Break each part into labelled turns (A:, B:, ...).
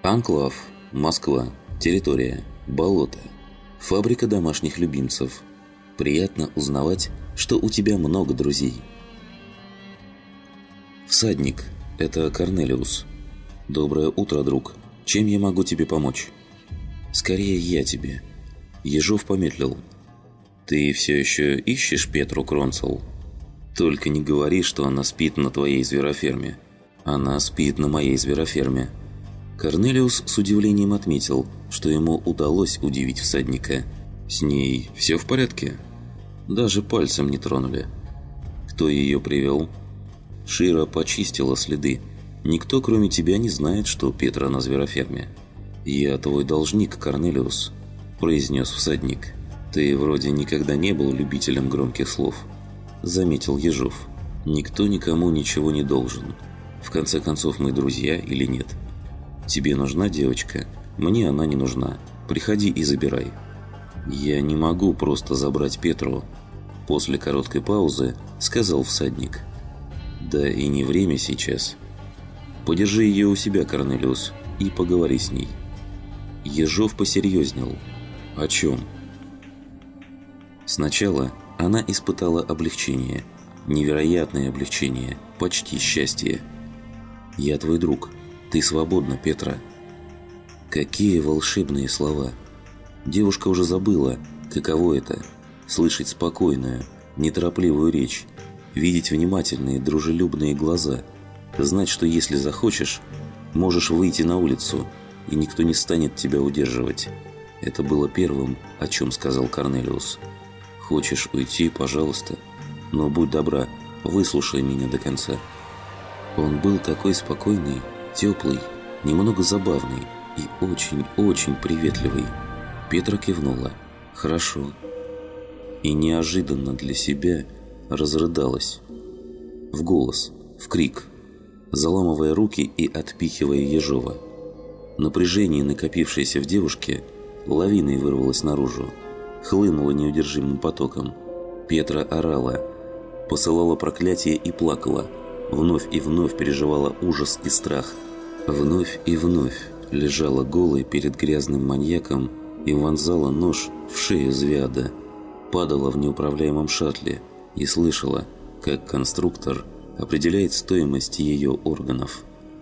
A: Анклав, Москва, территория, болото, фабрика домашних любимцев. Приятно узнавать, что у тебя много друзей. Всадник, это Корнелиус. Доброе утро, друг. Чем я могу тебе помочь? Скорее я тебе. Ежов помедлил. Ты все еще ищешь Петру Кронцел? Только не говори, что она спит на твоей звероферме. Она спит на моей звероферме. Корнелиус с удивлением отметил, что ему удалось удивить всадника. С ней все в порядке? Даже пальцем не тронули. Кто ее привел? Шира почистила следы. Никто, кроме тебя, не знает, что Петра на звероферме. «Я твой должник, Корнелиус», – произнес всадник. «Ты вроде никогда не был любителем громких слов», – заметил Ежов. «Никто никому ничего не должен. В конце концов, мы друзья или нет? Тебе нужна девочка? Мне она не нужна. Приходи и забирай». «Я не могу просто забрать Петру», – после короткой паузы сказал всадник. «Да и не время сейчас. Подержи ее у себя, Корнелиус, и поговори с ней». Ежов посерьезнел. «О чем?» Сначала она испытала облегчение. Невероятное облегчение. Почти счастье. «Я твой друг. Ты свободна, Петра». Какие волшебные слова! Девушка уже забыла, каково это – слышать спокойную, неторопливую речь, видеть внимательные, дружелюбные глаза, знать, что если захочешь, можешь выйти на улицу, и никто не станет тебя удерживать. Это было первым, о чем сказал Корнелиус. «Хочешь уйти, пожалуйста, но будь добра, выслушай меня до конца». Он был такой спокойный, теплый, немного забавный и очень-очень приветливый. Петра кивнула. «Хорошо». И неожиданно для себя разрыдалась. В голос, в крик, заламывая руки и отпихивая Ежова. Напряжение, накопившееся в девушке, лавиной вырвалось наружу, хлынуло неудержимым потоком. Петра орала, посылала проклятие и плакала, вновь и вновь переживала ужас и страх. Вновь и вновь лежала голой перед грязным маньяком и вонзала нож в шею Звяда, падала в неуправляемом шаттле и слышала, как конструктор определяет стоимость ее органов.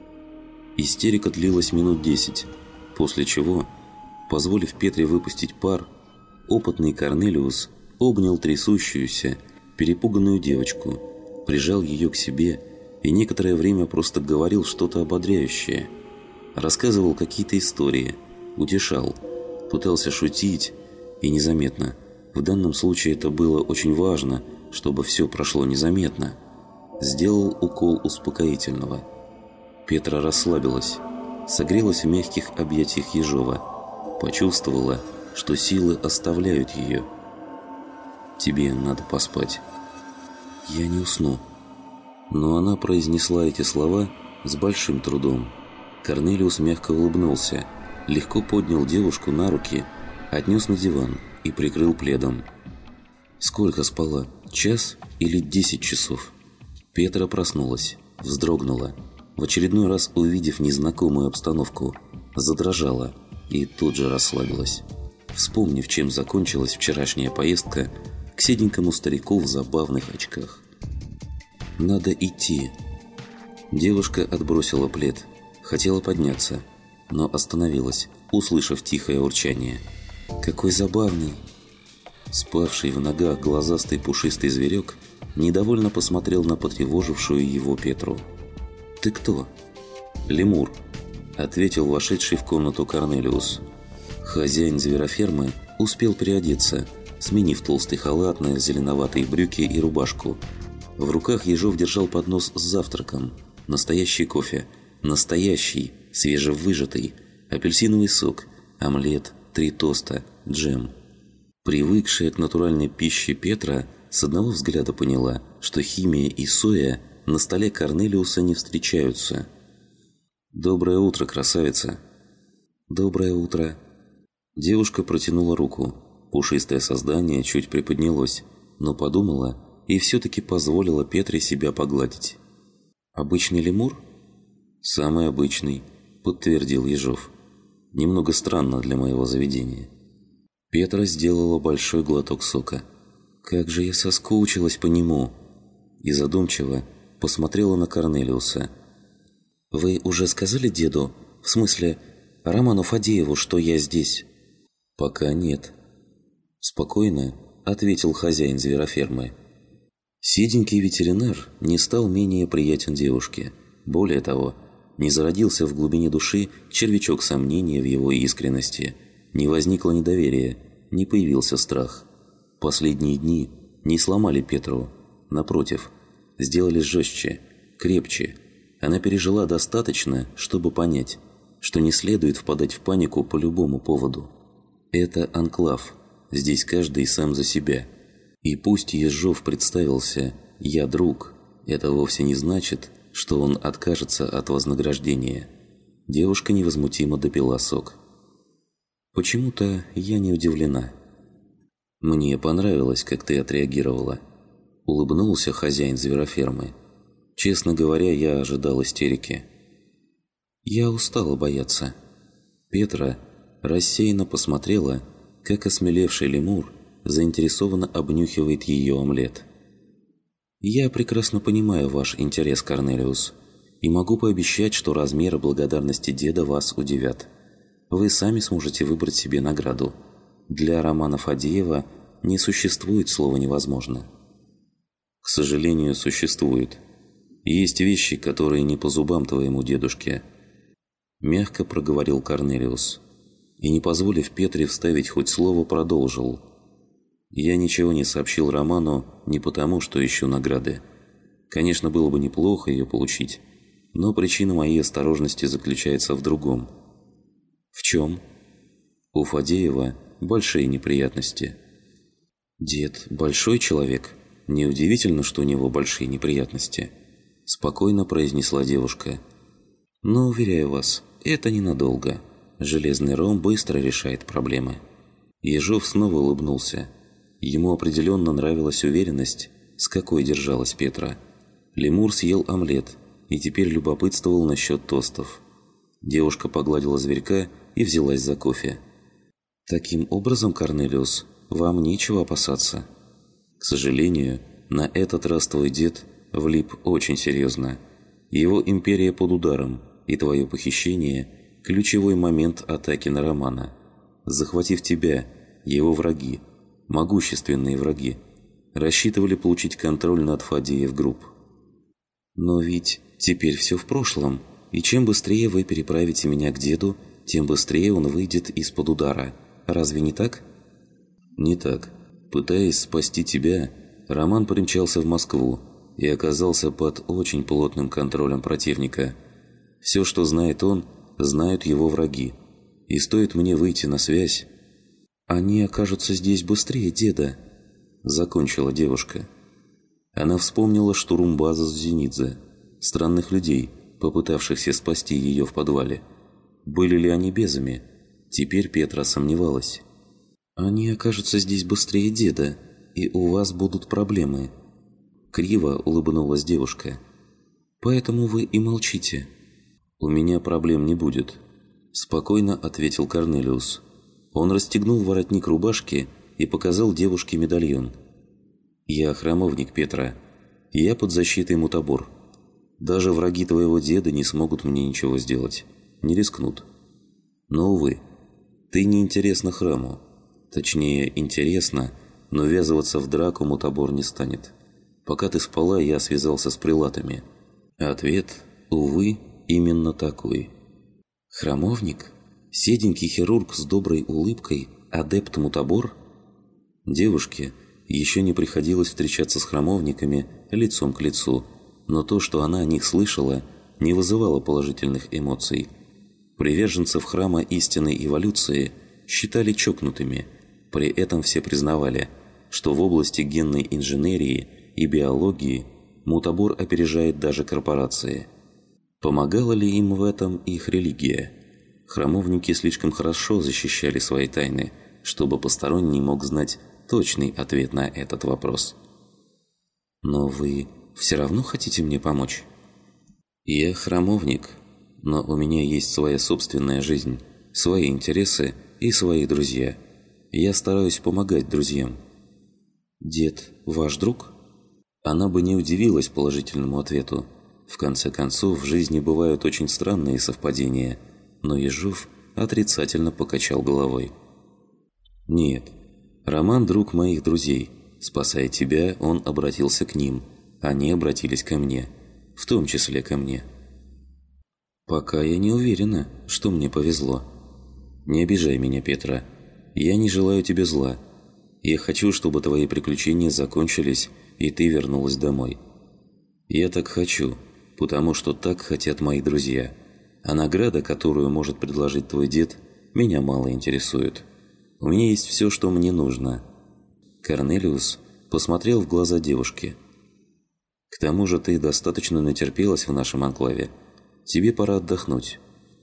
A: Истерика длилась минут 10, после чего, позволив Петре выпустить пар, опытный Корнелиус обнял трясущуюся, перепуганную девочку, прижал ее к себе и некоторое время просто говорил что-то ободряющее. Рассказывал какие-то истории, утешал, пытался шутить, и незаметно. В данном случае это было очень важно, чтобы все прошло незаметно. Сделал укол успокоительного. Петра расслабилась, согрелась в мягких объятиях Ежова, почувствовала, что силы оставляют ее. «Тебе надо поспать». «Я не усну». Но она произнесла эти слова с большим трудом. Корнелиус мягко улыбнулся, легко поднял девушку на руки, отнес на диван и прикрыл пледом. Сколько спала? Час или 10 часов? Петра проснулась, вздрогнула. В очередной раз, увидев незнакомую обстановку, задрожала и тут же расслабилась, вспомнив, чем закончилась вчерашняя поездка к седенькому старику в забавных очках. «Надо идти». Девушка отбросила плед, хотела подняться, но остановилась, услышав тихое урчание. «Какой забавный!» Спавший в ногах глазастый пушистый зверек недовольно посмотрел на потревожившую его Петру. «Ты кто?» «Лемур», – ответил вошедший в комнату Корнелиус. Хозяин зверофермы успел переодеться, сменив толстый халат на зеленоватые брюки и рубашку. В руках Ежов держал поднос с завтраком. Настоящий кофе, настоящий, свежевыжатый, апельсиновый сок, омлет, 3 тоста, джем. Привыкшая к натуральной пище Петра с одного взгляда поняла, что химия и соя на столе Корнелиуса не встречаются. «Доброе утро, красавица!» «Доброе утро!» Девушка протянула руку. Пушистое создание чуть приподнялось, но подумала и все-таки позволила Петре себя погладить. «Обычный лемур?» «Самый обычный. – подтвердил Ежов. «Немного странно для моего заведения». Петра сделала большой глоток сока. «Как же я соскучилась по нему!» И задумчиво посмотрела на Корнелиуса. «Вы уже сказали деду, в смысле, Роману Фадееву, что я здесь?» «Пока нет», – спокойно ответил хозяин зверофермы. Седенький ветеринар не стал менее приятен девушке. Более того, не зародился в глубине души червячок сомнения в его искренности, не возникло недоверия, не появился страх. Последние дни не сломали Петру, напротив, сделали жестче, крепче. Она пережила достаточно, чтобы понять, что не следует впадать в панику по любому поводу. Это анклав, здесь каждый сам за себя. И пусть Ежов представился «я друг», это вовсе не значит, что он откажется от вознаграждения. Девушка невозмутимо допила сок. «Почему-то я не удивлена». «Мне понравилось, как ты отреагировала», – улыбнулся хозяин зверофермы. «Честно говоря, я ожидал истерики». «Я устала бояться». Петра рассеянно посмотрела, как осмелевший лемур заинтересованно обнюхивает ее омлет. «Я прекрасно понимаю ваш интерес, Корнелиус, и могу пообещать, что размеры благодарности деда вас удивят. Вы сами сможете выбрать себе награду. Для Романа Фадеева не существует слова «невозможно». «К сожалению, существует. Есть вещи, которые не по зубам твоему дедушке», – мягко проговорил Корнелиус. И, не позволив Петре вставить хоть слово, продолжил. «Я ничего не сообщил Роману не потому, что ищу награды. Конечно, было бы неплохо ее получить, но причина моей осторожности заключается в другом». «В чем?» «У Фадеева большие неприятности». «Дед большой человек? Неудивительно, что у него большие неприятности», – спокойно произнесла девушка. «Но, уверяю вас, это ненадолго. Железный ром быстро решает проблемы». Ежов снова улыбнулся. Ему определенно нравилась уверенность, с какой держалась Петра. Лемур съел омлет и теперь любопытствовал насчет тостов. Девушка погладила зверька и взялась за кофе. «Таким образом, Корнелиус, вам нечего опасаться. К сожалению, на этот раз твой дед влип очень серьезно. Его империя под ударом, и твое похищение – ключевой момент атаки на Романа. Захватив тебя, его враги, могущественные враги, рассчитывали получить контроль над Фадеев Групп. Но ведь теперь все в прошлом, и чем быстрее вы переправите меня к деду, тем быстрее он выйдет из-под удара. Разве не так?» «Не так. Пытаясь спасти тебя, Роман примчался в Москву и оказался под очень плотным контролем противника. Все, что знает он, знают его враги. И стоит мне выйти на связь...» «Они окажутся здесь быстрее деда», – закончила девушка. Она вспомнила штурм базы Зенидзе, странных людей, попытавшихся спасти ее в подвале. Были ли они безами? Теперь Петра сомневалась. «Они окажутся здесь быстрее деда, и у вас будут проблемы», – криво улыбнулась девушка. «Поэтому вы и молчите». «У меня проблем не будет», – спокойно ответил Корнелиус. Он расстегнул воротник рубашки и показал девушке медальон. «Я храмовник, Петра. Я под защитой Мутабор. Даже враги твоего деда не смогут мне ничего сделать. Не рискнут. Но, увы, ты не интересна храму. Точнее, интересна, но ввязываться в драку Мутабор не станет. Пока ты спала, я связался с прилатами». Ответ, увы, именно такой. «Храмовник? Седенький хирург с доброй улыбкой, адепт Мутабор?» Девушке еще не приходилось встречаться с храмовниками лицом к лицу, но то, что она о них слышала, не вызывало положительных эмоций. Приверженцев храма истинной эволюции считали чокнутыми, при этом все признавали, что в области генной инженерии и биологии Мутабор опережает даже корпорации. Помогала ли им в этом их религия? Храмовники слишком хорошо защищали свои тайны, чтобы посторонний мог знать точный ответ на этот вопрос. «Но вы все равно хотите мне помочь?» «Я храмовник, но у меня есть своя собственная жизнь, свои интересы и свои друзья. Я стараюсь помогать друзьям». «Дед ваш друг?» Она бы не удивилась положительному ответу. В конце концов, в жизни бывают очень странные совпадения, но Ежов отрицательно покачал головой. «Нет, Роман – друг моих друзей. Спасая тебя, он обратился к ним. Они обратились ко мне. В том числе ко мне». «Пока я не уверена, что мне повезло». «Не обижай меня, Петра. Я не желаю тебе зла. Я хочу, чтобы твои приключения закончились, и ты вернулась домой. Я так хочу, потому что так хотят мои друзья. А награда, которую может предложить твой дед, меня мало интересует. У меня есть все, что мне нужно». Корнелиус посмотрел в глаза девушки. «К тому же ты достаточно натерпелась в нашем анклаве. Тебе пора отдохнуть».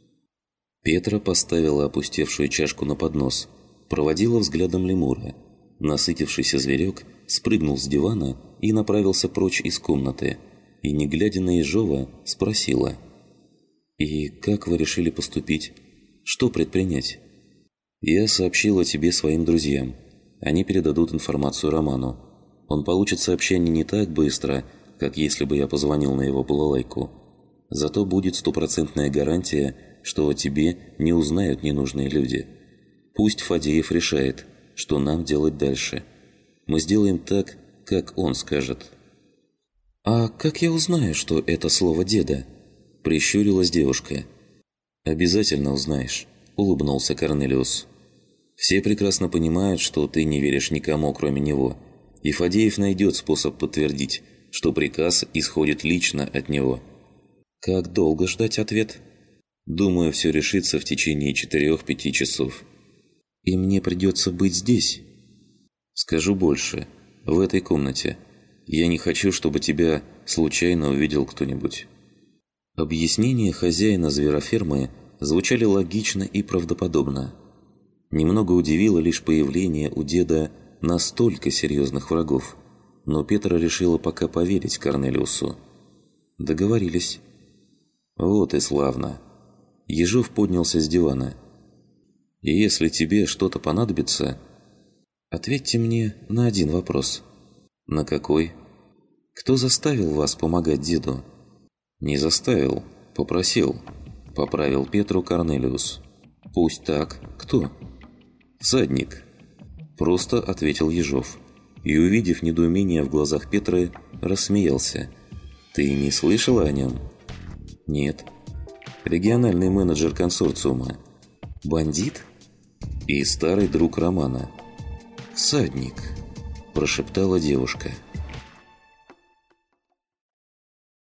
A: Петра поставила опустевшую чашку на поднос, проводила взглядом лемура. Насытившийся зверек спрыгнул с дивана и направился прочь из комнаты, и, не глядя на Ежова, спросила: «И как вы решили поступить? Что предпринять?» «Я сообщила тебе своим друзьям. Они передадут информацию Роману. Он получит сообщение не так быстро, как если бы я позвонил на его балалайку. Зато будет стопроцентная гарантия, что о тебе не узнают ненужные люди. Пусть Фадеев решает, что нам делать дальше. Мы сделаем так, как он скажет». «А как я узнаю, что это слово деда?» – прищурилась девушка. «Обязательно узнаешь», – улыбнулся Корнелиус. «Все прекрасно понимают, что ты не веришь никому, кроме него, и Фадеев найдет способ подтвердить, что приказ исходит лично от него». «Как долго ждать ответ?» «Думаю, все решится в течение 4-5 часов». «И мне придется быть здесь?» «Скажу больше. В этой комнате. Я не хочу, чтобы тебя случайно увидел кто-нибудь». Объяснения хозяина зверофермы звучали логично и правдоподобно. Немного удивило лишь появление у деда настолько серьезных врагов, но Петра решила пока поверить Корнелиусу. Договорились. «Вот и славно». Ежов поднялся с дивана. «Если тебе что-то понадобится, ответьте мне на один вопрос». «На какой?» «Кто заставил вас помогать деду?» «Не заставил, попросил», – поправил Петру Корнелиус. «Пусть так. Кто?» «Всадник», – просто ответил Ежов. И, увидев недоумение в глазах Петры, рассмеялся. «Ты не слышала о нем?» «Нет». «Региональный менеджер консорциума». «Бандит?» «И старый друг Романа». «Всадник», – прошептала девушка.